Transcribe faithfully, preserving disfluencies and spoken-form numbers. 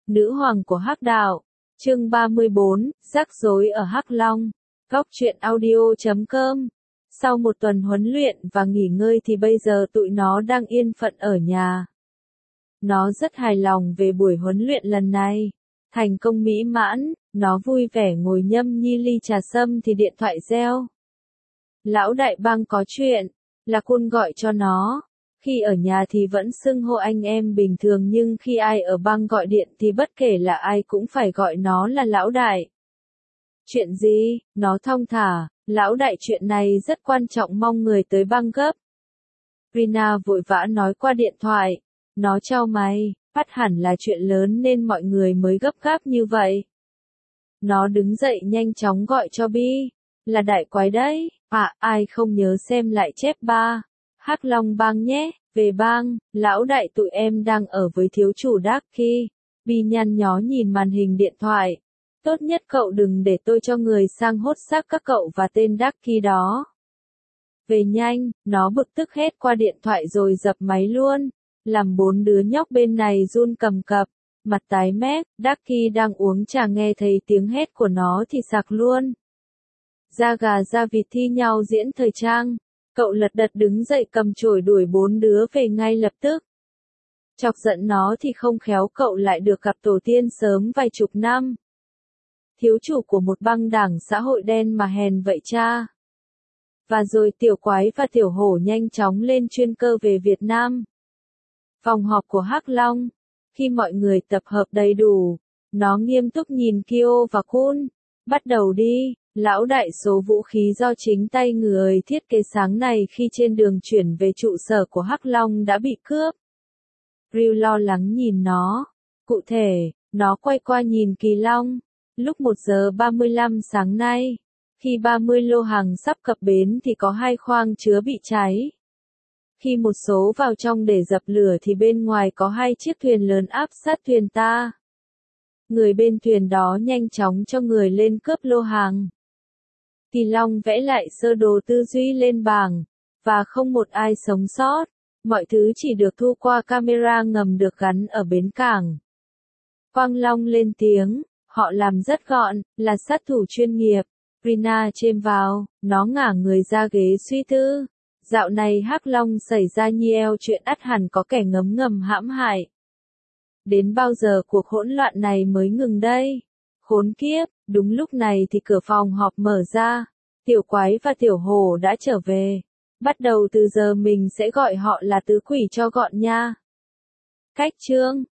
nữ hoàng của Hắc Đạo. Chương ba mươi bốn, rắc rối ở Hắc Long. Góc truyện audio chấm com. Sau một tuần huấn luyện và nghỉ ngơi thì bây giờ tụi nó đang yên phận ở nhà. Nó rất hài lòng về buổi huấn luyện lần này. Thành công mỹ mãn, nó vui vẻ ngồi nhâm nhi ly trà sâm thì điện thoại reo. Lão đại bang có chuyện, là Kun gọi cho nó. Khi ở nhà thì vẫn xưng hô anh em bình thường nhưng khi ai ở bang gọi điện thì bất kể là ai cũng phải gọi nó là lão đại. Chuyện gì? Nó thong thả, lão đại chuyện này rất quan trọng mong người tới bang gấp. Rina vội vã nói qua điện thoại. Nó chau mày, bắt hẳn là chuyện lớn nên mọi người mới gấp gáp như vậy. Nó đứng dậy nhanh chóng gọi cho Bi. Là đại quái đấy, à ai không nhớ xem lại chép ba. Hắc Long bang nhé, về bang, lão đại tụi em đang ở với thiếu chủ Ducky. Bi nhăn nhó nhìn màn hình điện thoại. Tốt nhất cậu đừng để tôi cho người sang hốt xác các cậu và tên Ducky đó. Về nhanh, nó bực tức hét qua điện thoại rồi dập máy luôn. Làm bốn đứa nhóc bên này run cầm cập, mặt tái mét, Ducky đang uống trà nghe thấy tiếng hét của nó thì sặc luôn. Da gà da vịt thi nhau diễn thời trang. Cậu lật đật đứng dậy cầm chổi đuổi bốn đứa về ngay lập tức. Chọc giận nó thì không khéo cậu lại được gặp tổ tiên sớm vài chục năm. Thiếu chủ của một băng đảng xã hội đen mà hèn vậy cha. Và rồi tiểu quái và tiểu hổ nhanh chóng lên chuyên cơ về Việt Nam. Phòng họp của Hắc Long. Khi mọi người tập hợp đầy đủ, nó nghiêm túc nhìn Kyo và Kun. Bắt đầu đi. Lão đại số vũ khí do chính tay người thiết kế sáng này khi trên đường chuyển về trụ sở của Hắc Long đã bị cướp. Ryu lo lắng nhìn nó. Cụ thể, nó quay qua nhìn Kỳ Long. Lúc một giờ ba mươi lăm sáng nay, khi ba mươi lô hàng sắp cập bến thì có hai khoang chứa bị cháy. Khi một số vào trong để dập lửa thì bên ngoài có hai chiếc thuyền lớn áp sát thuyền ta. Người bên thuyền đó nhanh chóng cho người lên cướp lô hàng. Kỳ Long vẽ lại sơ đồ tư duy lên bảng, và không một ai sống sót, mọi thứ chỉ được thu qua camera ngầm được gắn ở bến cảng. Quang Long lên tiếng, họ làm rất gọn, là sát thủ chuyên nghiệp. Rina chêm vào, nó ngả người ra ghế suy tư. Dạo này Hắc Long xảy ra nhiều chuyện ắt hẳn có kẻ ngấm ngầm hãm hại. Đến bao giờ cuộc hỗn loạn này mới ngừng đây? Khốn kiếp, đúng lúc này thì cửa phòng họp mở ra. Tiểu quái và tiểu hổ đã trở về. Bắt đầu từ giờ mình sẽ gọi họ là tứ quỷ cho gọn nha. Cách chương,